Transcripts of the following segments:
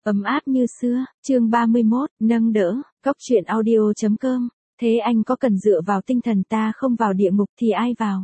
Ấm áp như xưa, chương 31, nâng đỡ, Cóc truyện audio.com. Thế anh có cần dựa vào tinh thần ta không vào địa ngục thì ai vào?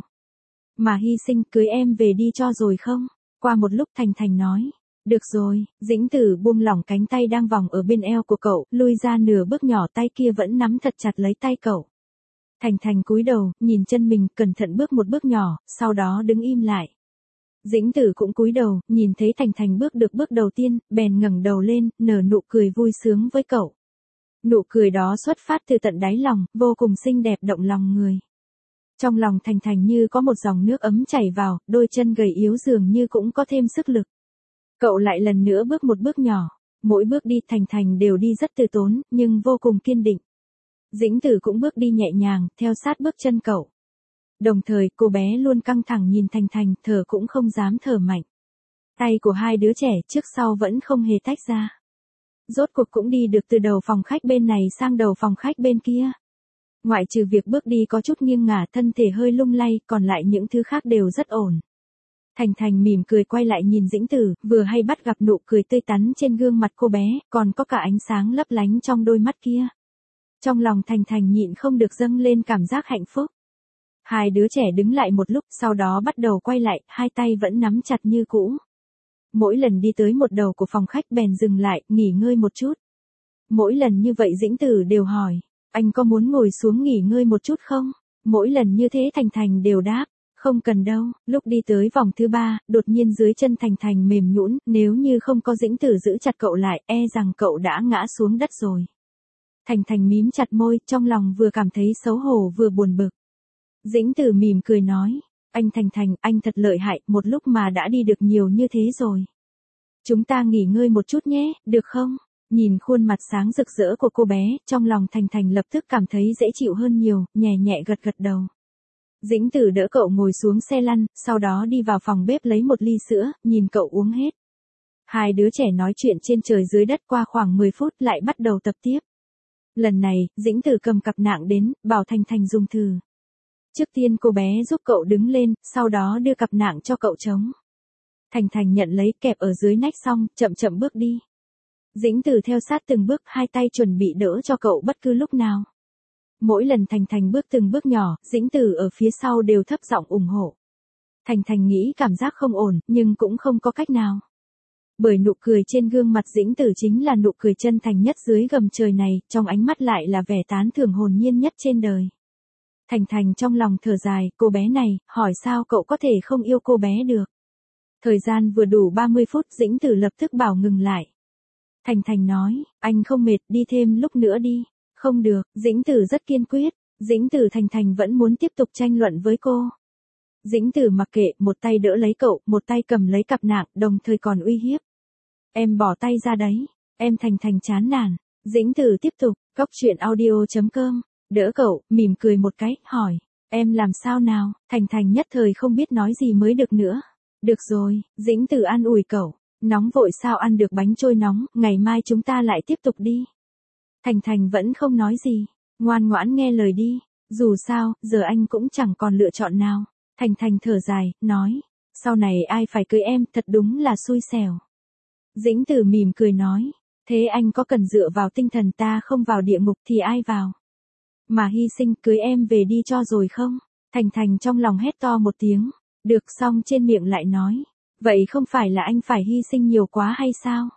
Mà hy sinh cưới em về đi cho rồi không? Qua một lúc Thành Thành nói. Được rồi, Dĩnh Tử buông lỏng cánh tay đang vòng ở bên eo của cậu, lui ra nửa bước nhỏ, tay kia vẫn nắm thật chặt lấy tay cậu. Thành Thành cúi đầu, nhìn chân mình, cẩn thận bước một bước nhỏ, sau đó đứng im lại. Dĩnh Tử cũng cúi đầu, nhìn thấy Thành Thành bước được bước đầu tiên, bèn ngẩng đầu lên, nở nụ cười vui sướng với cậu. Nụ cười đó xuất phát từ tận đáy lòng, vô cùng xinh đẹp động lòng người. Trong lòng Thành Thành như có một dòng nước ấm chảy vào, đôi chân gầy yếu dường như cũng có thêm sức lực. Cậu lại lần nữa bước một bước nhỏ, mỗi bước đi Thành Thành đều đi rất từ tốn, nhưng vô cùng kiên định. Dĩnh Tử cũng bước đi nhẹ nhàng, theo sát bước chân cậu. Đồng thời, cô bé luôn căng thẳng nhìn Thành Thành, thở cũng không dám thở mạnh. Tay của hai đứa trẻ trước sau vẫn không hề tách ra. Rốt cuộc cũng đi được từ đầu phòng khách bên này sang đầu phòng khách bên kia. Ngoại trừ việc bước đi có chút nghiêng ngả, thân thể hơi lung lay, còn lại những thứ khác đều rất ổn. Thành Thành mỉm cười quay lại nhìn Dĩnh Tử, vừa hay bắt gặp nụ cười tươi tắn trên gương mặt cô bé, còn có cả ánh sáng lấp lánh trong đôi mắt kia. Trong lòng Thành Thành nhịn không được dâng lên cảm giác hạnh phúc. Hai đứa trẻ đứng lại một lúc, sau đó bắt đầu quay lại, hai tay vẫn nắm chặt như cũ. Mỗi lần đi tới một đầu của phòng khách bèn dừng lại, nghỉ ngơi một chút. Mỗi lần như vậy Dĩnh Tử đều hỏi, anh có muốn ngồi xuống nghỉ ngơi một chút không? Mỗi lần như thế Thành Thành đều đáp, không cần đâu. Lúc đi tới vòng thứ 3, đột nhiên dưới chân Thành Thành mềm nhũn, nếu như không có Dĩnh Tử giữ chặt cậu lại, e rằng cậu đã ngã xuống đất rồi. Thành Thành mím chặt môi, trong lòng vừa cảm thấy xấu hổ vừa buồn bực. Dĩnh Tử mỉm cười nói, anh Thành Thành, anh thật lợi hại, một lúc mà đã đi được nhiều như thế rồi. Chúng ta nghỉ ngơi một chút nhé, được không? Nhìn khuôn mặt sáng rực rỡ của cô bé, trong lòng Thành Thành lập tức cảm thấy dễ chịu hơn nhiều, nhẹ nhẹ gật gật đầu. Dĩnh Tử đỡ cậu ngồi xuống xe lăn, sau đó đi vào phòng bếp lấy một ly sữa, nhìn cậu uống hết. Hai đứa trẻ nói chuyện trên trời dưới đất qua khoảng 10 phút lại bắt đầu tập tiếp. Lần này, Dĩnh Tử cầm cặp nạng đến, bảo Thành Thành dùng thử. Trước tiên cô bé giúp cậu đứng lên, sau đó đưa cặp nạng cho cậu chống. Thành Thành nhận lấy kẹp ở dưới nách xong, chậm chậm bước đi. Dĩnh Tử theo sát từng bước, hai tay chuẩn bị đỡ cho cậu bất cứ lúc nào. Mỗi lần Thành Thành bước từng bước nhỏ, Dĩnh Tử ở phía sau đều thấp giọng ủng hộ. Thành Thành nghĩ cảm giác không ổn, nhưng cũng không có cách nào. Bởi nụ cười trên gương mặt Dĩnh Tử chính là nụ cười chân thành nhất dưới gầm trời này, trong ánh mắt lại là vẻ tán thưởng hồn nhiên nhất trên đời. Thành Thành trong lòng thở dài, cô bé này, hỏi sao cậu có thể không yêu cô bé được. Thời gian vừa đủ 30 phút, Dĩnh Tử lập tức bảo ngừng lại. Thành Thành nói, anh không mệt, đi thêm lúc nữa đi. Không được, Dĩnh Tử rất kiên quyết. Dĩnh Tử Thành Thành vẫn muốn tiếp tục tranh luận với cô. Dĩnh Tử mặc kệ, một tay đỡ lấy cậu, một tay cầm lấy cặp nạng, đồng thời còn uy hiếp. Em bỏ tay ra đấy. Em Thành Thành chán nản. Dĩnh Tử tiếp tục, Cóc truyện audio.com. Đỡ cậu, mỉm cười một cái, hỏi. Em làm sao nào? Thành Thành nhất thời không biết nói gì mới được nữa. Được rồi, Dĩnh Tử an ủi cậu. Nóng vội sao ăn được bánh trôi nóng, ngày mai chúng ta lại tiếp tục đi. Thành Thành vẫn không nói gì. Ngoan ngoãn nghe lời đi. Dù sao, giờ anh cũng chẳng còn lựa chọn nào. Thành Thành thở dài, nói. Sau này ai phải cưới em, thật đúng là xui xẻo. Dĩnh Tử mỉm cười nói. Thế anh có cần dựa vào tinh thần ta không vào địa ngục thì ai vào? Mà hy sinh cưới em về đi cho rồi không? Thành Thành trong lòng hét to một tiếng. Được, xong trên miệng lại nói. Vậy không phải là anh phải hy sinh nhiều quá hay sao?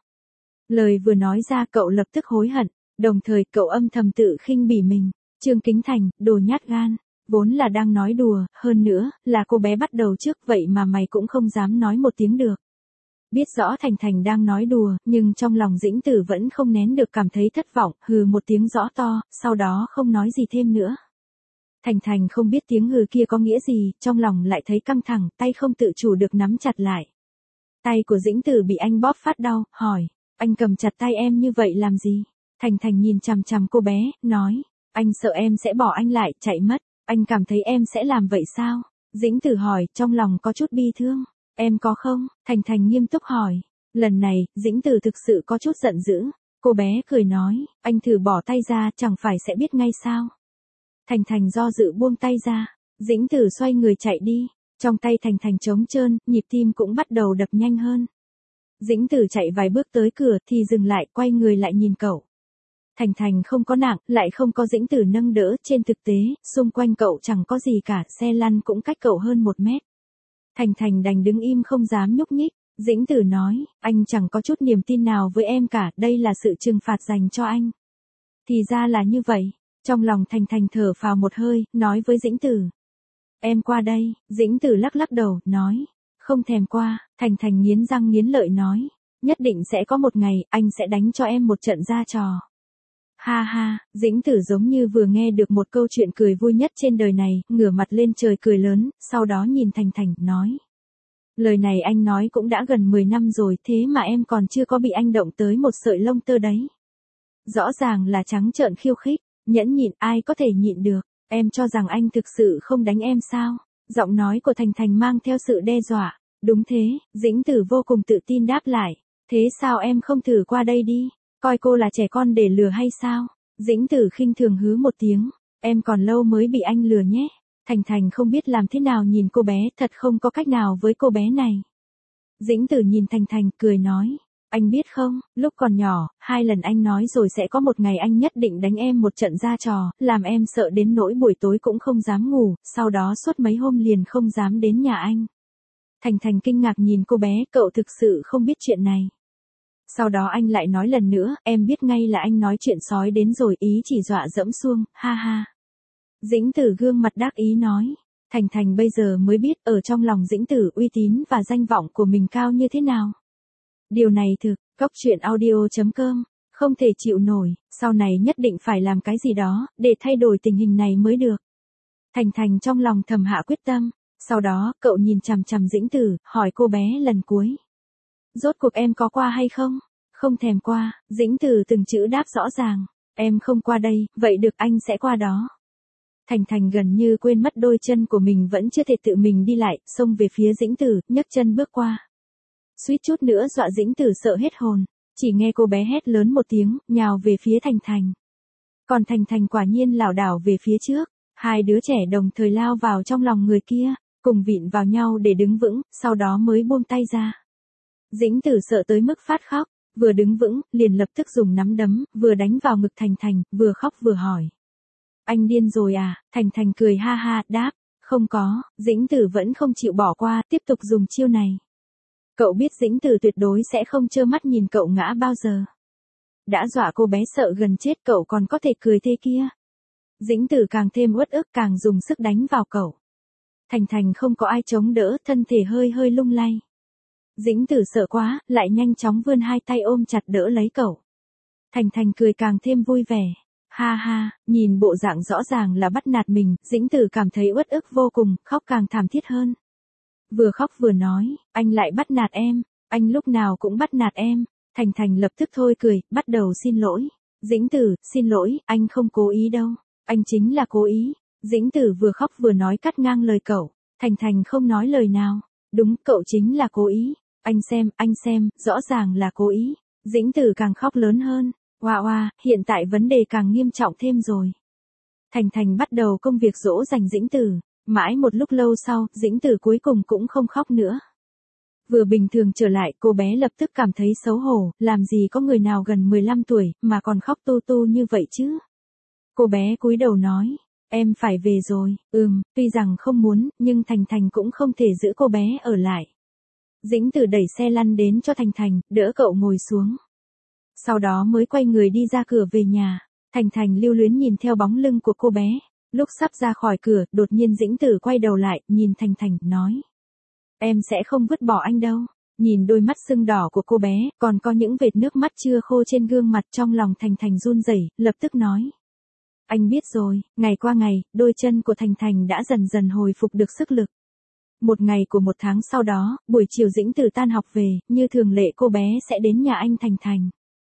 Lời vừa nói ra cậu lập tức hối hận. Đồng thời cậu âm thầm tự khinh bỉ mình. Trương Kính Thành, đồ nhát gan. Vốn là đang nói đùa, hơn nữa, là cô bé bắt đầu trước, vậy mà mày cũng không dám nói một tiếng được. Biết rõ Thành Thành đang nói đùa, nhưng trong lòng Dĩnh Tử vẫn không nén được cảm thấy thất vọng, hừ một tiếng rõ to, sau đó không nói gì thêm nữa. Thành Thành không biết tiếng hừ kia có nghĩa gì, trong lòng lại thấy căng thẳng, tay không tự chủ được nắm chặt lại. Tay của Dĩnh Tử bị anh bóp phát đau, hỏi, anh cầm chặt tay em như vậy làm gì? Thành Thành nhìn chằm chằm cô bé, nói, anh sợ em sẽ bỏ anh lại, chạy mất, anh cảm thấy em sẽ làm vậy sao? Dĩnh Tử hỏi, trong lòng có chút bi thương, em có không? Thành Thành nghiêm túc hỏi, lần này, Dĩnh Tử thực sự có chút giận dữ, cô bé cười nói, anh thử bỏ tay ra, chẳng phải sẽ biết ngay sao? Thành Thành do dự buông tay ra, Dĩnh Tử xoay người chạy đi, trong tay Thành Thành trống trơn, nhịp tim cũng bắt đầu đập nhanh hơn. Dĩnh Tử chạy vài bước tới cửa thì dừng lại, quay người lại nhìn cậu. Thành Thành không có nặng, lại không có Dĩnh Tử nâng đỡ, trên thực tế, xung quanh cậu chẳng có gì cả, xe lăn cũng cách cậu hơn 1 mét. Thành Thành đành đứng im không dám nhúc nhích. Dĩnh Tử nói, anh chẳng có chút niềm tin nào với em cả, đây là sự trừng phạt dành cho anh. Thì ra là như vậy. Trong lòng Thành Thành thở phào một hơi, nói với Dĩnh Tử. Em qua đây. Dĩnh Tử lắc lắc đầu, nói. Không thèm qua. Thành Thành nghiến răng nghiến lợi nói. Nhất định sẽ có một ngày, anh sẽ đánh cho em một trận ra trò. Ha ha, Dĩnh Tử giống như vừa nghe được một câu chuyện cười vui nhất trên đời này, ngửa mặt lên trời cười lớn, sau đó nhìn Thành Thành, nói. Lời này anh nói cũng đã gần 10 năm rồi, thế mà em còn chưa có bị anh động tới một sợi lông tơ đấy. Rõ ràng là trắng trợn khiêu khích, nhẫn nhịn, ai có thể nhịn được, em cho rằng anh thực sự không đánh em sao? Giọng nói của Thành Thành mang theo sự đe dọa. Đúng thế, Dĩnh Tử vô cùng tự tin đáp lại. Thế sao em không thử qua đây đi? Coi cô là trẻ con để lừa hay sao? Dĩnh Tử khinh thường hứ một tiếng. Em còn lâu mới bị anh lừa nhé. Thành Thành không biết làm thế nào nhìn cô bé, thật không có cách nào với cô bé này. Dĩnh Tử nhìn Thành Thành, cười nói. Anh biết không, lúc còn nhỏ, 2 lần anh nói rồi sẽ có một ngày anh nhất định đánh em một trận ra trò, làm em sợ đến nỗi buổi tối cũng không dám ngủ, sau đó suốt mấy hôm liền không dám đến nhà anh. Thành Thành kinh ngạc nhìn cô bé, cậu thực sự không biết chuyện này. Sau đó anh lại nói lần nữa, em biết ngay là anh nói chuyện sói đến rồi, ý chỉ dọa dẫm xuông, ha ha. Dĩnh Tử gương mặt đắc ý nói. Thành Thành bây giờ mới biết ở trong lòng Dĩnh Tử uy tín và danh vọng của mình cao như thế nào. Điều này thực, coctruyện.audio.com, không thể chịu nổi, sau này nhất định phải làm cái gì đó, để thay đổi tình hình này mới được. Thành Thành trong lòng thầm hạ quyết tâm, sau đó, cậu nhìn chằm chằm Dĩnh Tử, hỏi cô bé lần cuối. Rốt cuộc em có qua hay không? Không thèm qua, Dĩnh Tử từng chữ đáp rõ ràng, em không qua đây, vậy được anh sẽ qua đó. Thành Thành gần như quên mất đôi chân của mình vẫn chưa thể tự mình đi lại, xông về phía Dĩnh Tử, nhấc chân bước qua. Suýt chút nữa dọa Dĩnh Tử sợ hết hồn, chỉ nghe cô bé hét lớn một tiếng, nhào về phía Thành Thành. Còn Thành Thành quả nhiên lảo đảo về phía trước, 2 đứa trẻ đồng thời lao vào trong lòng người kia, cùng vịn vào nhau để đứng vững, sau đó mới buông tay ra. Dĩnh Tử sợ tới mức phát khóc, vừa đứng vững, liền lập tức dùng nắm đấm, vừa đánh vào ngực Thành Thành, vừa khóc vừa hỏi. Anh điên rồi à? Thành Thành cười ha ha, đáp, không có. Dĩnh Tử vẫn không chịu bỏ qua, tiếp tục dùng chiêu này. Cậu biết Dĩnh Tử tuyệt đối sẽ không trơ mắt nhìn cậu ngã bao giờ. Đã dọa cô bé sợ gần chết, cậu còn có thể cười thế kia. Dĩnh Tử càng thêm uất ức, càng dùng sức đánh vào cậu. Thành Thành không có ai chống đỡ, thân thể hơi hơi lung lay. Dĩnh Tử sợ quá, lại nhanh chóng vươn 2 tay ôm chặt đỡ lấy cậu. Thành Thành cười càng thêm vui vẻ. Ha ha, nhìn bộ dạng rõ ràng là bắt nạt mình, Dĩnh Tử cảm thấy uất ức vô cùng, khóc càng thảm thiết hơn. Vừa khóc vừa nói, anh lại bắt nạt em, anh lúc nào cũng bắt nạt em. Thành Thành lập tức thôi cười, bắt đầu xin lỗi. Dĩnh Tử, xin lỗi, anh không cố ý đâu, anh chính là cố ý. Dĩnh Tử vừa khóc vừa nói cắt ngang lời cậu. Thành Thành không nói lời nào. Đúng, cậu chính là cố ý. Anh xem, rõ ràng là cố ý. Dĩnh Tử càng khóc lớn hơn. Oa oa, hiện tại vấn đề càng nghiêm trọng thêm rồi. Thành Thành bắt đầu công việc dỗ dành Dĩnh Tử. Mãi một lúc lâu sau, Dĩnh Tử cuối cùng cũng không khóc nữa. Vừa bình thường trở lại, cô bé lập tức cảm thấy xấu hổ, làm gì có người nào gần 15 tuổi, mà còn khóc tu tu như vậy chứ. Cô bé cúi đầu nói, em phải về rồi, tuy rằng không muốn, nhưng Thành Thành cũng không thể giữ cô bé ở lại. Dĩnh Tử đẩy xe lăn đến cho Thành Thành, đỡ cậu ngồi xuống. Sau đó mới quay người đi ra cửa về nhà. Thành Thành lưu luyến nhìn theo bóng lưng của cô bé. Lúc sắp ra khỏi cửa, đột nhiên Dĩnh Tử quay đầu lại, nhìn Thành Thành, nói. Em sẽ không vứt bỏ anh đâu. Nhìn đôi mắt sưng đỏ của cô bé, còn có những vệt nước mắt chưa khô trên gương mặt, trong lòng Thành Thành run rẩy, lập tức nói. Anh biết rồi. Ngày qua ngày, đôi chân của Thành Thành đã dần dần hồi phục được sức lực. Một ngày của một tháng sau đó, buổi chiều Dĩnh Tử tan học về, như thường lệ cô bé sẽ đến nhà anh Thành Thành.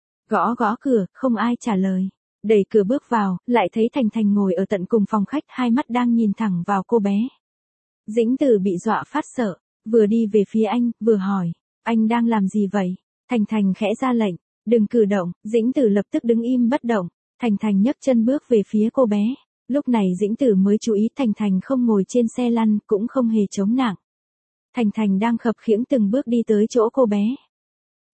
Gõ gõ cửa, không ai trả lời. Đẩy cửa bước vào, lại thấy Thành Thành ngồi ở tận cùng phòng khách, 2 mắt đang nhìn thẳng vào cô bé. Dĩnh Tử bị dọa phát sợ, vừa đi về phía anh, vừa hỏi, anh đang làm gì vậy? Thành Thành khẽ ra lệnh, đừng cử động. Dĩnh Tử lập tức đứng im bất động. Thành Thành nhấc chân bước về phía cô bé. Lúc này Dĩnh Tử mới chú ý Thành Thành không ngồi trên xe lăn, cũng không hề chống nặng. Thành Thành đang khập khiễng từng bước đi tới chỗ cô bé.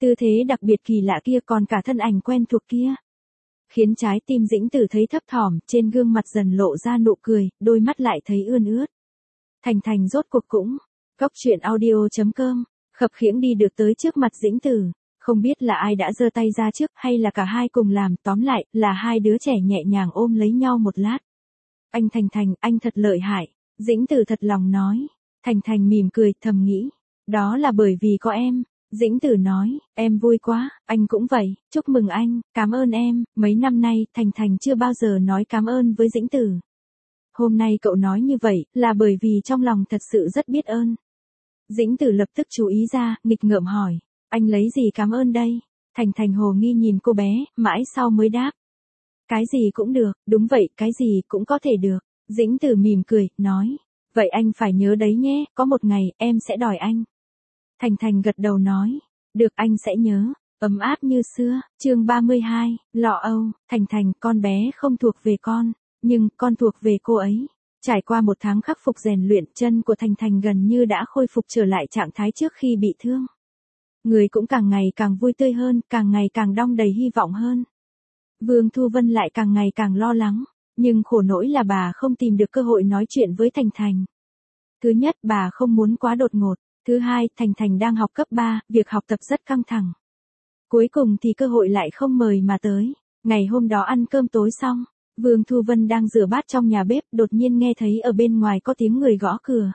Tư thế đặc biệt kỳ lạ kia còn cả thân ảnh quen thuộc kia. Khiến trái tim Dĩnh Tử thấy thấp thỏm, trên gương mặt dần lộ ra nụ cười, đôi mắt lại thấy ươn ướt. Thành Thành rốt cuộc cũng. Cốc truyện audio.com, khập khiễng đi được tới trước mặt Dĩnh Tử. Không biết là ai đã giơ tay ra trước hay là cả hai cùng làm, tóm lại là hai đứa trẻ nhẹ nhàng ôm lấy nhau một lát. Anh Thành Thành, anh thật lợi hại. Dĩnh Tử thật lòng nói. Thành Thành mỉm cười, thầm nghĩ. Đó là bởi vì có em. Dĩnh Tử nói, em vui quá, anh cũng vậy, chúc mừng anh, cảm ơn em. Mấy năm nay, Thành Thành chưa bao giờ nói cảm ơn với Dĩnh Tử. Hôm nay cậu nói như vậy, là bởi vì trong lòng thật sự rất biết ơn. Dĩnh Tử lập tức chú ý ra, nghịch ngợm hỏi, anh lấy gì cảm ơn đây? Thành Thành hồ nghi nhìn cô bé, mãi sau mới đáp. Cái gì cũng được, đúng vậy, cái gì cũng có thể được. Dĩnh Tử mỉm cười, nói, vậy anh phải nhớ đấy nhé, có một ngày, em sẽ đòi anh. Thành Thành gật đầu nói, được anh sẽ nhớ, ấm áp như xưa. Chương 32, Lọ Âu. Thành Thành, con bé không thuộc về con, nhưng con thuộc về cô ấy. Trải qua một tháng khắc phục rèn luyện, chân của Thành Thành gần như đã khôi phục trở lại trạng thái trước khi bị thương. Người cũng càng ngày càng vui tươi hơn, càng ngày càng đong đầy hy vọng hơn. Vương Thu Vân lại càng ngày càng lo lắng, nhưng khổ nỗi là bà không tìm được cơ hội nói chuyện với Thành Thành. Thứ nhất, bà không muốn quá đột ngột. Thứ hai, Thành Thành đang học cấp 3, việc học tập rất căng thẳng. Cuối cùng thì cơ hội lại không mời mà tới. Ngày hôm đó ăn cơm tối xong, Vương Thu Vân đang rửa bát trong nhà bếp, đột nhiên nghe thấy ở bên ngoài có tiếng người gõ cửa.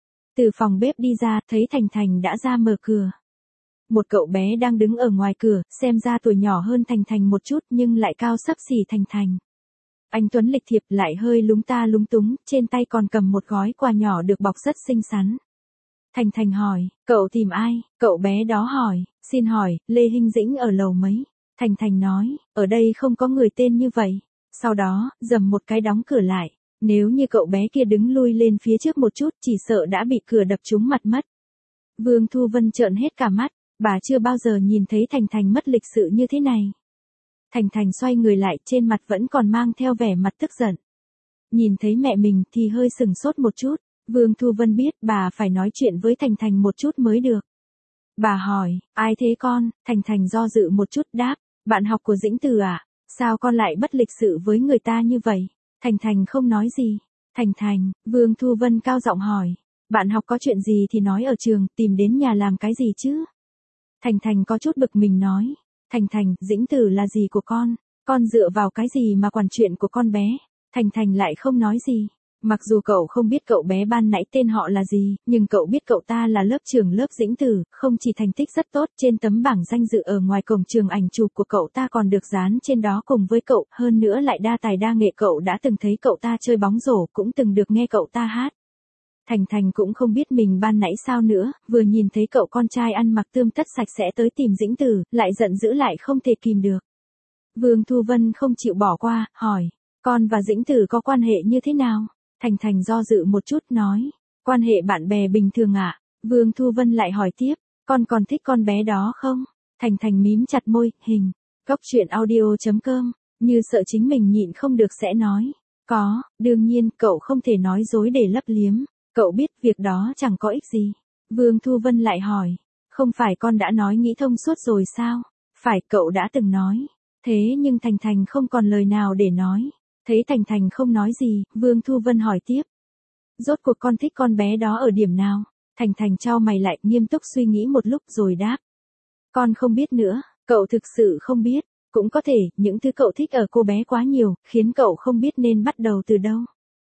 Từ phòng bếp đi ra, thấy Thành Thành đã ra mở cửa. Một cậu bé đang đứng ở ngoài cửa, xem ra tuổi nhỏ hơn Thành Thành một chút nhưng lại cao xấp xỉ Thành Thành. Anh tuấn lịch thiệp lại hơi lúng ta lúng túng, trên tay còn cầm một gói quà nhỏ được bọc rất xinh xắn. Thành Thành hỏi, cậu tìm ai? Cậu bé đó hỏi, xin hỏi, Lê Hinh Dĩnh ở lầu mấy? Thành Thành nói, ở đây không có người tên như vậy. Sau đó, dầm một cái đóng cửa lại. Nếu như cậu bé kia đứng lui lên phía trước một chút, chỉ sợ đã bị cửa đập trúng mặt mất. Vương Thu Vân trợn hết cả mắt, bà chưa bao giờ nhìn thấy Thành Thành mất lịch sự như thế này. Thành Thành xoay người lại, trên mặt vẫn còn mang theo vẻ mặt tức giận. Nhìn thấy mẹ mình thì hơi sừng sốt một chút. Vương Thu Vân biết bà phải nói chuyện với Thành Thành một chút mới được. Bà hỏi, ai thế con? Thành Thành do dự một chút đáp, bạn học của Dĩnh Tử à? Sao con lại bất lịch sự với người ta như vậy? Thành Thành không nói gì. Thành Thành, Vương Thu Vân cao giọng hỏi, bạn học có chuyện gì thì nói ở trường, tìm đến nhà làm cái gì chứ? Thành Thành có chút bực mình nói, Thành Thành, Dĩnh Tử là gì của con dựa vào cái gì mà quản chuyện của con bé? Thành Thành lại không nói gì. Mặc dù cậu không biết cậu bé ban nãy tên họ là gì, nhưng cậu biết cậu ta là lớp trưởng lớp Dĩnh Tử, không chỉ thành tích rất tốt, trên tấm bảng danh dự ở ngoài cổng trường ảnh chụp của cậu ta còn được dán trên đó cùng với cậu, hơn nữa lại đa tài đa nghệ, cậu đã từng thấy cậu ta chơi bóng rổ, cũng từng được nghe cậu ta hát. Thành Thành cũng không biết mình ban nãy sao nữa, vừa nhìn thấy cậu con trai ăn mặc tươm tất sạch sẽ tới tìm Dĩnh Tử, lại giận dữ lại không thể kìm được. Vương Thu Vân không chịu bỏ qua, hỏi, con và Dĩnh Tử có quan hệ như thế nào? Thành Thành do dự một chút nói, quan hệ bạn bè bình thường ạ. Vương Thu Vân lại hỏi tiếp, con còn thích con bé đó không? Thành Thành mím chặt môi, hình. Cốc truyện audio.com, như sợ chính mình nhịn không được sẽ nói. Có, đương nhiên, cậu không thể nói dối để lấp liếm. Cậu biết việc đó chẳng có ích gì. Vương Thu Vân lại hỏi, không phải con đã nói nghĩ thông suốt rồi sao? Phải, cậu đã từng nói. Thế nhưng Thành Thành không còn lời nào để nói. Thấy Thành Thành không nói gì, Vương Thu Vân hỏi tiếp. Rốt cuộc con thích con bé đó ở điểm nào? Thành Thành chau mày lại, nghiêm túc suy nghĩ một lúc rồi đáp. Con không biết nữa, cậu thực sự không biết. Cũng có thể, những thứ cậu thích ở cô bé quá nhiều, khiến cậu không biết nên bắt đầu từ đâu.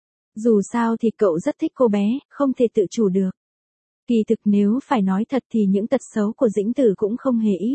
Dù sao thì cậu rất thích cô bé, không thể tự chủ được. Kỳ thực nếu phải nói thật thì những tật xấu của Dĩnh Tử cũng không hề ít.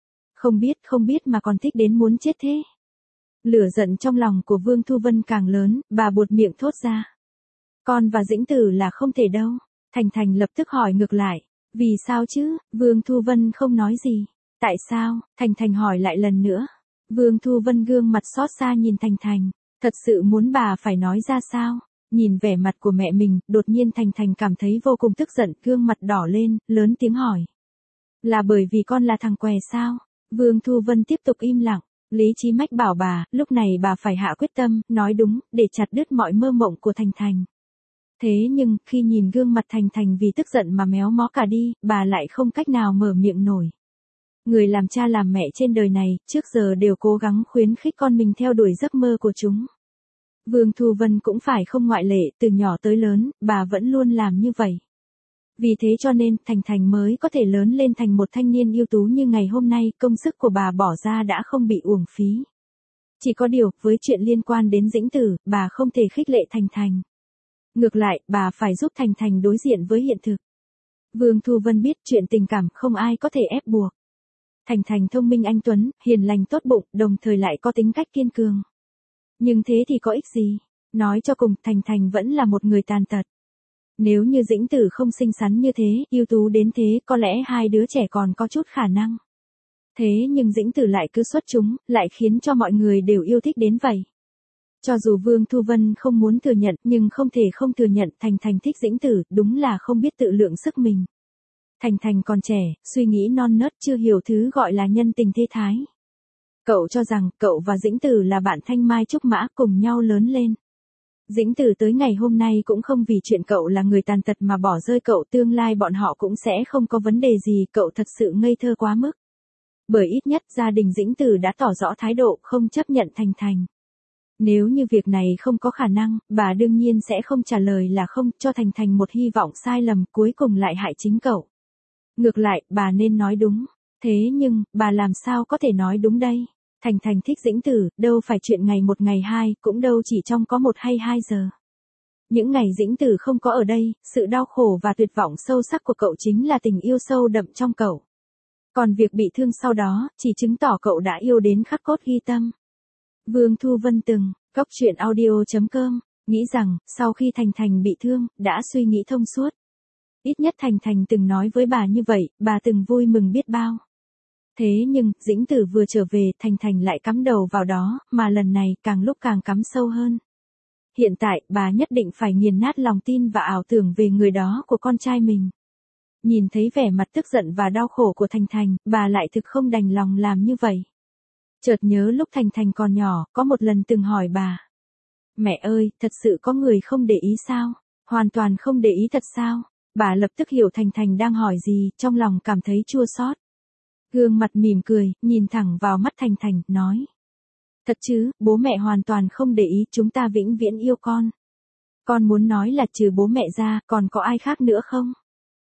Không biết mà còn thích đến muốn chết thế. Lửa giận trong lòng của Vương Thu Vân càng lớn, bà buột miệng thốt ra. Con và Dĩnh Tử là không thể đâu. Thành Thành lập tức hỏi ngược lại. Vì sao chứ? Vương Thu Vân không nói gì. Tại sao? Thành Thành hỏi lại lần nữa. Vương Thu Vân gương mặt xót xa nhìn Thành Thành. Thật sự muốn bà phải nói ra sao? Nhìn vẻ mặt của mẹ mình, đột nhiên Thành Thành cảm thấy vô cùng tức giận, gương mặt đỏ lên, lớn tiếng hỏi. Là bởi vì con là thằng què sao? Vương Thu Vân tiếp tục im lặng. Lý trí mách bảo bà, lúc này bà phải hạ quyết tâm, nói đúng, để chặt đứt mọi mơ mộng của Thành Thành. Thế nhưng, khi nhìn gương mặt Thành Thành vì tức giận mà méo mó cả đi, bà lại không cách nào mở miệng nổi. Người làm cha làm mẹ trên đời này, trước giờ đều cố gắng khuyến khích con mình theo đuổi giấc mơ của chúng. Vương Thu Vân cũng phải không ngoại lệ, từ nhỏ tới lớn, bà vẫn luôn làm như vậy. Vì thế cho nên, Thành Thành mới có thể lớn lên thành một thanh niên ưu tú như ngày hôm nay, công sức của bà bỏ ra đã không bị uổng phí. Chỉ có điều, với chuyện liên quan đến Dĩnh Tử, bà không thể khích lệ Thành Thành. Ngược lại, bà phải giúp Thành Thành đối diện với hiện thực. Vương Thu Vân biết chuyện tình cảm không ai có thể ép buộc. Thành Thành thông minh anh tuấn, hiền lành tốt bụng, đồng thời lại có tính cách kiên cường. Nhưng thế thì có ích gì? Nói cho cùng, Thành Thành vẫn là một người tàn tật. Nếu như Dĩnh Tử không xinh xắn như thế, ưu tú đến thế, có lẽ hai đứa trẻ còn có chút khả năng. Thế nhưng Dĩnh Tử lại cứ xuất chúng, lại khiến cho mọi người đều yêu thích đến vậy. Cho dù Vương Thu Vân không muốn thừa nhận, nhưng không thể không thừa nhận Thành Thành thích Dĩnh Tử, đúng là không biết tự lượng sức mình. Thành Thành còn trẻ, suy nghĩ non nớt chưa hiểu thứ gọi là nhân tình thế thái. Cậu cho rằng cậu và Dĩnh Tử là bạn thanh mai trúc mã cùng nhau lớn lên. Dĩnh Tử tới ngày hôm nay cũng không vì chuyện cậu là người tàn tật mà bỏ rơi cậu, tương lai bọn họ cũng sẽ không có vấn đề gì, cậu thật sự ngây thơ quá mức. Bởi ít nhất gia đình Dĩnh Tử đã tỏ rõ thái độ không chấp nhận Thành Thành. Nếu như việc này không có khả năng, bà đương nhiên sẽ không trả lời là không, cho Thành Thành một hy vọng sai lầm cuối cùng lại hại chính cậu. Ngược lại, bà nên nói đúng. Thế nhưng, bà làm sao có thể nói đúng đây? Thành Thành thích Dĩnh Tử, đâu phải chuyện ngày một ngày hai, cũng đâu chỉ trong có 1 hay 2 giờ. Những ngày Dĩnh Tử không có ở đây, sự đau khổ và tuyệt vọng sâu sắc của cậu chính là tình yêu sâu đậm trong cậu. Còn việc bị thương sau đó, chỉ chứng tỏ cậu đã yêu đến khắc cốt ghi tâm. Vương Thu Vân từng, Cốc Truyện Audio.com, nghĩ rằng, sau khi Thành Thành bị thương, đã suy nghĩ thông suốt. Ít nhất Thành Thành từng nói với bà như vậy, bà từng vui mừng biết bao. Thế nhưng, Dĩnh Tử vừa trở về, Thành Thành lại cắm đầu vào đó, mà lần này càng lúc càng cắm sâu hơn. Hiện tại, bà nhất định phải nghiền nát lòng tin và ảo tưởng về người đó của con trai mình. Nhìn thấy vẻ mặt tức giận và đau khổ của Thành Thành, bà lại thực không đành lòng làm như vậy. Chợt nhớ lúc Thành Thành còn nhỏ, có một lần từng hỏi bà. Mẹ ơi, thật sự có người không để ý sao? Hoàn toàn không để ý thật sao? Bà lập tức hiểu Thành Thành đang hỏi gì, trong lòng cảm thấy chua xót. Gương mặt mỉm cười, nhìn thẳng vào mắt Thành Thành, nói. Thật chứ, bố mẹ hoàn toàn không để ý, chúng ta vĩnh viễn yêu con. Con muốn nói là trừ bố mẹ ra, còn có ai khác nữa không?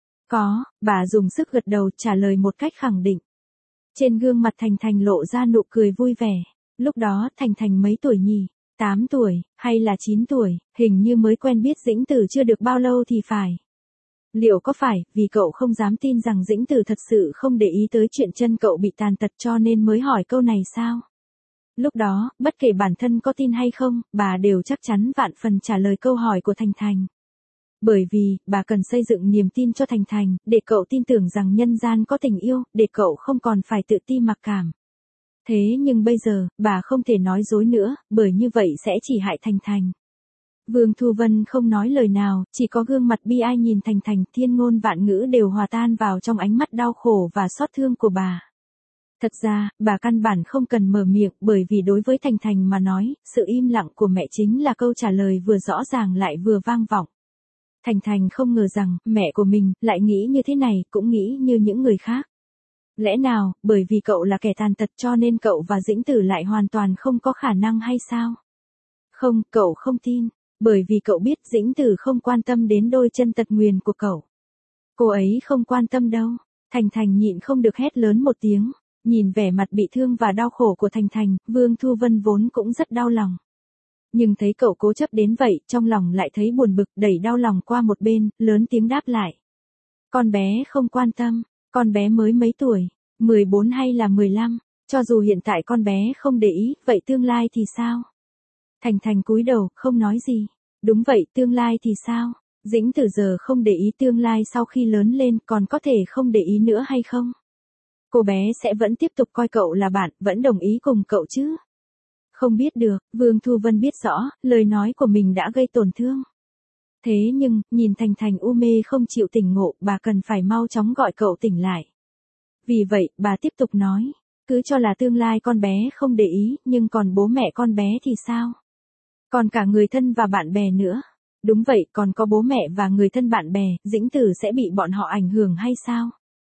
Có, bà dùng sức gật đầu trả lời một cách khẳng định. Trên gương mặt Thành Thành lộ ra nụ cười vui vẻ. Lúc đó Thành Thành mấy tuổi nhỉ? 8 tuổi, hay là 9 tuổi, hình như mới quen biết Dĩnh Tử chưa được bao lâu thì phải. Liệu có phải, vì cậu không dám tin rằng Dĩnh Tử thật sự không để ý tới chuyện chân cậu bị tàn tật cho nên mới hỏi câu này sao? Lúc đó, bất kể bản thân có tin hay không, bà đều chắc chắn vạn phần trả lời câu hỏi của Thành Thành. Bởi vì, bà cần xây dựng niềm tin cho Thành Thành, để cậu tin tưởng rằng nhân gian có tình yêu, để cậu không còn phải tự ti mặc cảm. Thế nhưng bây giờ, bà không thể nói dối nữa, bởi như vậy sẽ chỉ hại Thành Thành. Vương Thu Vân không nói lời nào, chỉ có gương mặt bi ai nhìn Thành Thành, thiên ngôn vạn ngữ đều hòa tan vào trong ánh mắt đau khổ và xót thương của bà. Thật ra, bà căn bản không cần mở miệng, bởi vì đối với Thành Thành mà nói, sự im lặng của mẹ chính là câu trả lời vừa rõ ràng lại vừa vang vọng. Thành Thành không ngờ rằng, mẹ của mình, lại nghĩ như thế này, cũng nghĩ như những người khác. Lẽ nào, bởi vì cậu là kẻ tàn tật cho nên cậu và Dĩnh Tử lại hoàn toàn không có khả năng hay sao? Không, cậu không tin, bởi vì cậu biết Dĩnh Tử không quan tâm đến đôi chân tật nguyền của cậu. Cô ấy không quan tâm đâu. Thành Thành nhịn không được hét lớn một tiếng, nhìn vẻ mặt bị thương và đau khổ của Thành Thành, Vương Thu Vân vốn cũng rất đau lòng. Nhưng thấy cậu cố chấp đến vậy, trong lòng lại thấy buồn bực, đẩy đau lòng qua một bên, lớn tiếng đáp lại. Con bé không quan tâm, con bé mới mấy tuổi, 14 hay là 15, cho dù hiện tại con bé không để ý, vậy tương lai thì sao? Thành Thành cúi đầu, không nói gì. Đúng vậy, tương lai thì sao? Dĩnh Tử giờ không để ý tương lai sau khi lớn lên còn có thể không để ý nữa hay không? Cô bé sẽ vẫn tiếp tục coi cậu là bạn, vẫn đồng ý cùng cậu chứ? Không biết được, Vương Thu Vân biết rõ, lời nói của mình đã gây tổn thương. Thế nhưng, nhìn Thành Thành u mê không chịu tỉnh ngộ, bà cần phải mau chóng gọi cậu tỉnh lại. Vì vậy, bà tiếp tục nói, cứ cho là tương lai con bé không để ý, nhưng còn bố mẹ con bé thì sao? Còn cả người thân và bạn bè nữa. Đúng vậy, còn có bố mẹ và người thân bạn bè, Dĩnh Tử sẽ bị bọn họ ảnh hưởng hay sao?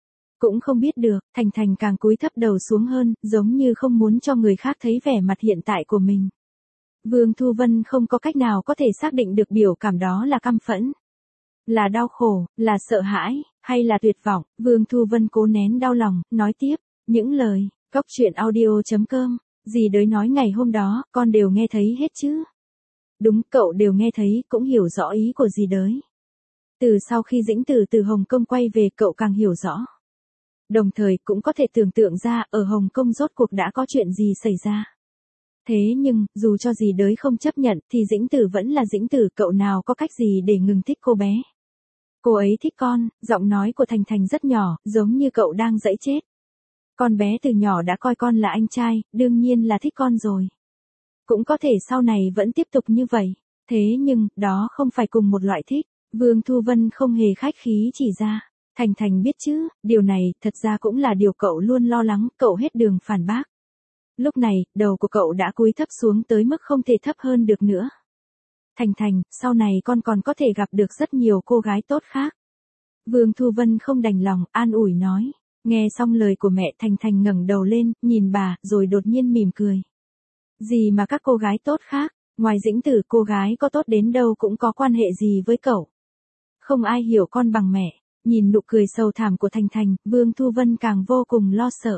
Cũng không biết được, Thành Thành càng cúi thấp đầu xuống hơn, giống như không muốn cho người khác thấy vẻ mặt hiện tại của mình. Vương Thu Vân không có cách nào có thể xác định được biểu cảm đó là căm phẫn, là đau khổ, là sợ hãi, hay là tuyệt vọng. Vương Thu Vân cố nén đau lòng, nói tiếp, những lời, cóc truyện audio.com, dì đới nói ngày hôm đó, con đều nghe thấy hết chứ. Đúng, cậu đều nghe thấy, cũng hiểu rõ ý của dì đới. Từ sau khi Dĩnh Tử từ Hồng Kông quay về cậu càng hiểu rõ. Đồng thời cũng có thể tưởng tượng ra ở Hồng Kông rốt cuộc đã có chuyện gì xảy ra. Thế nhưng, dù cho dì đới không chấp nhận thì Dĩnh Tử vẫn là Dĩnh Tử, cậu nào có cách gì để ngừng thích cô bé. Cô ấy thích con, giọng nói của Thành Thành rất nhỏ, giống như cậu đang giãy chết. Con bé từ nhỏ đã coi con là anh trai, đương nhiên là thích con rồi. Cũng có thể sau này vẫn tiếp tục như vậy. Thế nhưng, đó không phải cùng một loại thích. Vương Thu Vân không hề khách khí chỉ ra. Thành Thành biết chứ, điều này thật ra cũng là điều cậu luôn lo lắng, cậu hết đường phản bác. Lúc này, đầu của cậu đã cúi thấp xuống tới mức không thể thấp hơn được nữa. Thành Thành, sau này con còn có thể gặp được rất nhiều cô gái tốt khác. Vương Thu Vân không đành lòng, an ủi nói. Nghe xong lời của mẹ, Thành Thành ngẩng đầu lên, nhìn bà, rồi đột nhiên mỉm cười. Gì mà các cô gái tốt khác, ngoài Dĩnh Tử cô gái có tốt đến đâu cũng có quan hệ gì với cậu. Không ai hiểu con bằng mẹ. Nhìn nụ cười sầu thảm của Thành Thành, Vương Thu Vân càng vô cùng lo sợ.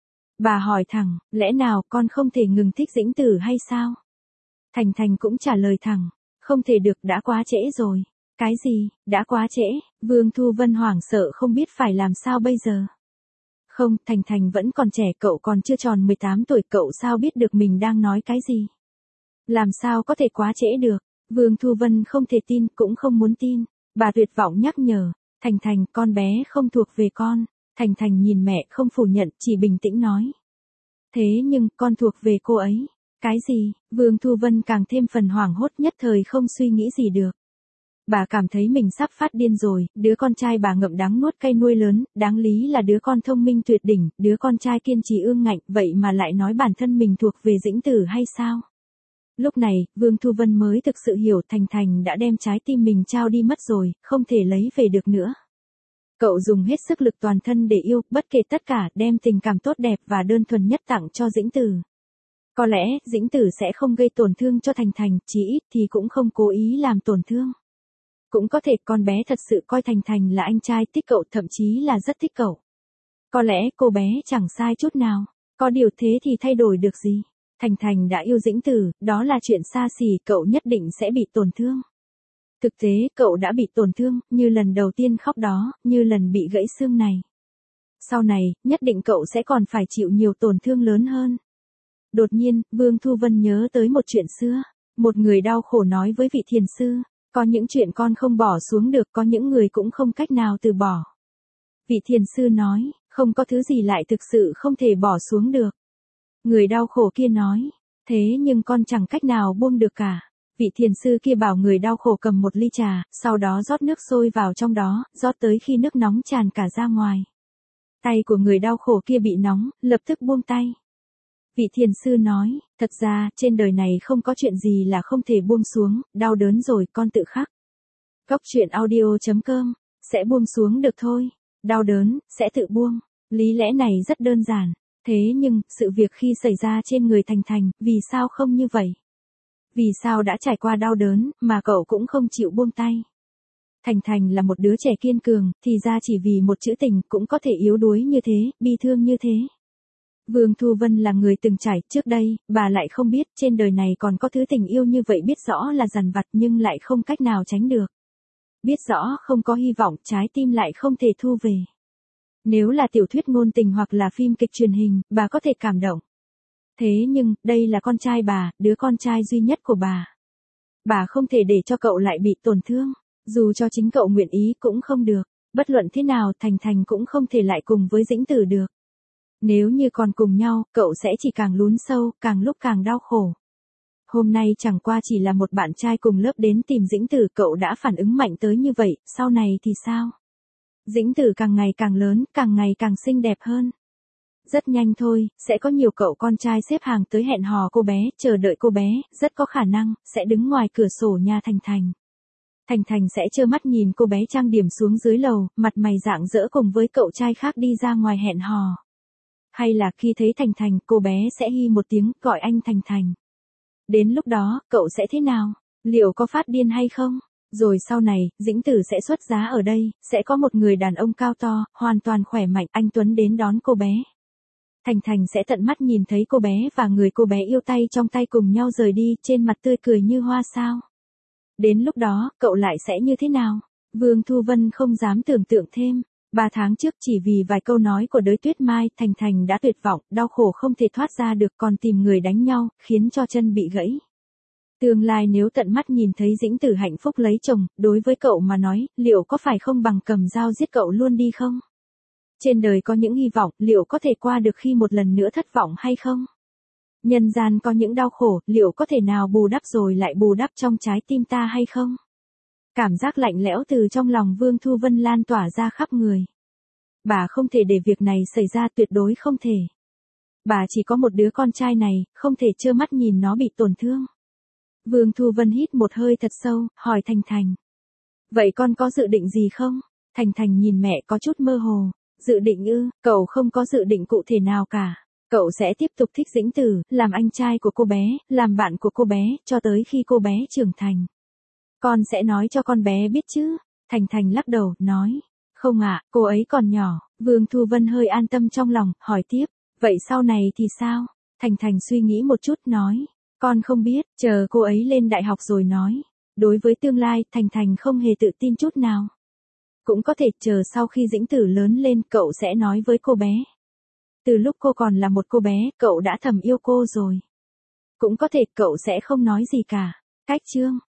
Bà hỏi thẳng, lẽ nào con không thể ngừng thích Dĩnh Tử hay sao? Thành Thành cũng trả lời thẳng, không thể được, đã quá trễ rồi. Cái gì, đã quá trễ? Vương Thu Vân hoảng sợ không biết phải làm sao bây giờ. Không, Thành Thành vẫn còn trẻ, cậu còn chưa tròn 18 tuổi, cậu sao biết được mình đang nói cái gì? Làm sao có thể quá trễ được? Vương Thu Vân không thể tin, cũng không muốn tin. Bà tuyệt vọng nhắc nhở, Thành Thành, con bé không thuộc về con. Thành Thành nhìn mẹ không phủ nhận, chỉ bình tĩnh nói. Thế nhưng, con thuộc về cô ấy. Cái gì? Vương Thu Vân càng thêm phần hoảng hốt, nhất thời không suy nghĩ gì được. Bà cảm thấy mình sắp phát điên rồi, đứa con trai bà ngậm đắng nuốt cay nuôi lớn, đáng lý là đứa con thông minh tuyệt đỉnh, đứa con trai kiên trì ương ngạnh, vậy mà lại nói bản thân mình thuộc về Dĩnh Tử hay sao? Lúc này, Vương Thu Vân mới thực sự hiểu Thành Thành đã đem trái tim mình trao đi mất rồi, không thể lấy về được nữa. Cậu dùng hết sức lực toàn thân để yêu, bất kể tất cả, đem tình cảm tốt đẹp và đơn thuần nhất tặng cho Dĩnh Tử. Có lẽ, Dĩnh Tử sẽ không gây tổn thương cho Thành Thành, chí ít thì cũng không cố ý làm tổn thương. Cũng có thể con bé thật sự coi Thành Thành là anh trai, thích cậu, thậm chí là rất thích cậu. Có lẽ cô bé chẳng sai chút nào. Có điều thế thì thay đổi được gì? Thành Thành đã yêu Dĩnh Tử, đó là chuyện xa xỉ, cậu nhất định sẽ bị tổn thương. Thực tế, cậu đã bị tổn thương, như lần đầu tiên khóc đó, như lần bị gãy xương này. Sau này, nhất định cậu sẽ còn phải chịu nhiều tổn thương lớn hơn. Đột nhiên, Vương Thu Vân nhớ tới một chuyện xưa. Một người đau khổ nói với vị thiền sư, có những chuyện con không bỏ xuống được, có những người cũng không cách nào từ bỏ. Vị thiền sư nói, không có thứ gì lại thực sự không thể bỏ xuống được. Người đau khổ kia nói, thế nhưng con chẳng cách nào buông được cả. Vị thiền sư kia bảo người đau khổ cầm một ly trà, sau đó rót nước sôi vào trong đó, rót tới khi nước nóng tràn cả ra ngoài. Tay của người đau khổ kia bị nóng, lập tức buông tay. Vị thiền sư nói, thật ra, trên đời này không có chuyện gì là không thể buông xuống, đau đớn rồi con tự khắc. Cóc truyện audio.com, sẽ buông xuống được thôi. Đau đớn, sẽ tự buông. Lý lẽ này rất đơn giản. Thế nhưng, sự việc khi xảy ra trên người Thành Thành, vì sao không như vậy? Vì sao đã trải qua đau đớn, mà cậu cũng không chịu buông tay? Thành Thành là một đứa trẻ kiên cường, thì ra chỉ vì một chữ tình cũng có thể yếu đuối như thế, bi thương như thế. Vương Thu Vân là người từng trải, trước đây, bà lại không biết trên đời này còn có thứ tình yêu như vậy, biết rõ là dằn vặt nhưng lại không cách nào tránh được. Biết rõ không có hy vọng, trái tim lại không thể thu về. Nếu là tiểu thuyết ngôn tình hoặc là phim kịch truyền hình, bà có thể cảm động. Thế nhưng, đây là con trai bà, đứa con trai duy nhất của bà. Bà không thể để cho cậu lại bị tổn thương, dù cho chính cậu nguyện ý cũng không được. Bất luận thế nào, Thành Thành cũng không thể lại cùng với Dĩnh Tử được. Nếu như còn cùng nhau, cậu sẽ chỉ càng lún sâu, càng lúc càng đau khổ. Hôm nay chẳng qua chỉ là một bạn trai cùng lớp đến tìm Dĩnh Tử, cậu đã phản ứng mạnh tới như vậy, sau này thì sao? Dĩnh Tử càng ngày càng lớn, càng ngày càng xinh đẹp hơn. Rất nhanh thôi, sẽ có nhiều cậu con trai xếp hàng tới hẹn hò cô bé, chờ đợi cô bé, rất có khả năng, sẽ đứng ngoài cửa sổ nhà Thành Thành. Thành Thành sẽ trơ mắt nhìn cô bé trang điểm xuống dưới lầu, mặt mày rạng rỡ cùng với cậu trai khác đi ra ngoài hẹn hò. Hay là khi thấy Thành Thành, cô bé sẽ hi một tiếng, gọi anh Thành Thành. Đến lúc đó, cậu sẽ thế nào? Liệu có phát điên hay không? Rồi sau này, Dĩnh Tử sẽ xuất giá ở đây, sẽ có một người đàn ông cao to, hoàn toàn khỏe mạnh, anh Tuấn đến đón cô bé. Thành Thành sẽ tận mắt nhìn thấy cô bé và người cô bé yêu tay trong tay cùng nhau rời đi, trên mặt tươi cười như hoa sao. Đến lúc đó, cậu lại sẽ như thế nào? Vương Thu Vân không dám tưởng tượng thêm. 3 tháng trước chỉ vì vài câu nói của Đới Tuyết Mai, Thành Thành đã tuyệt vọng, đau khổ không thể thoát ra được, còn tìm người đánh nhau, khiến cho chân bị gãy. Tương lai nếu tận mắt nhìn thấy Dĩnh Tử hạnh phúc lấy chồng, đối với cậu mà nói, liệu có phải không bằng cầm dao giết cậu luôn đi không? Trên đời có những hy vọng, liệu có thể qua được khi một lần nữa thất vọng hay không? Nhân gian có những đau khổ, liệu có thể nào bù đắp rồi lại bù đắp trong trái tim ta hay không? Cảm giác lạnh lẽo từ trong lòng Vương Thu Vân lan tỏa ra khắp người. Bà không thể để việc này xảy ra, tuyệt đối không thể. Bà chỉ có một đứa con trai này, không thể trơ mắt nhìn nó bị tổn thương. Vương Thu Vân hít một hơi thật sâu, hỏi Thành Thành. Vậy con có dự định gì không? Thành Thành nhìn mẹ có chút mơ hồ. Dự định ư? Cậu không có dự định cụ thể nào cả. Cậu sẽ tiếp tục thích Dĩnh Tử, làm anh trai của cô bé, làm bạn của cô bé, cho tới khi cô bé trưởng thành. Con sẽ nói cho con bé biết chứ? Thành Thành lắc đầu, nói. Không ạ, cô ấy còn nhỏ. Vương Thu Vân hơi an tâm trong lòng, hỏi tiếp. Vậy sau này thì sao? Thành Thành suy nghĩ một chút, nói. Con không biết, chờ cô ấy lên đại học rồi nói. Đối với tương lai, Thành Thành không hề tự tin chút nào. Cũng có thể chờ sau khi Dĩnh Tử lớn lên, cậu sẽ nói với cô bé. Từ lúc cô còn là một cô bé, cậu đã thầm yêu cô rồi. Cũng có thể cậu sẽ không nói gì cả. Cách chương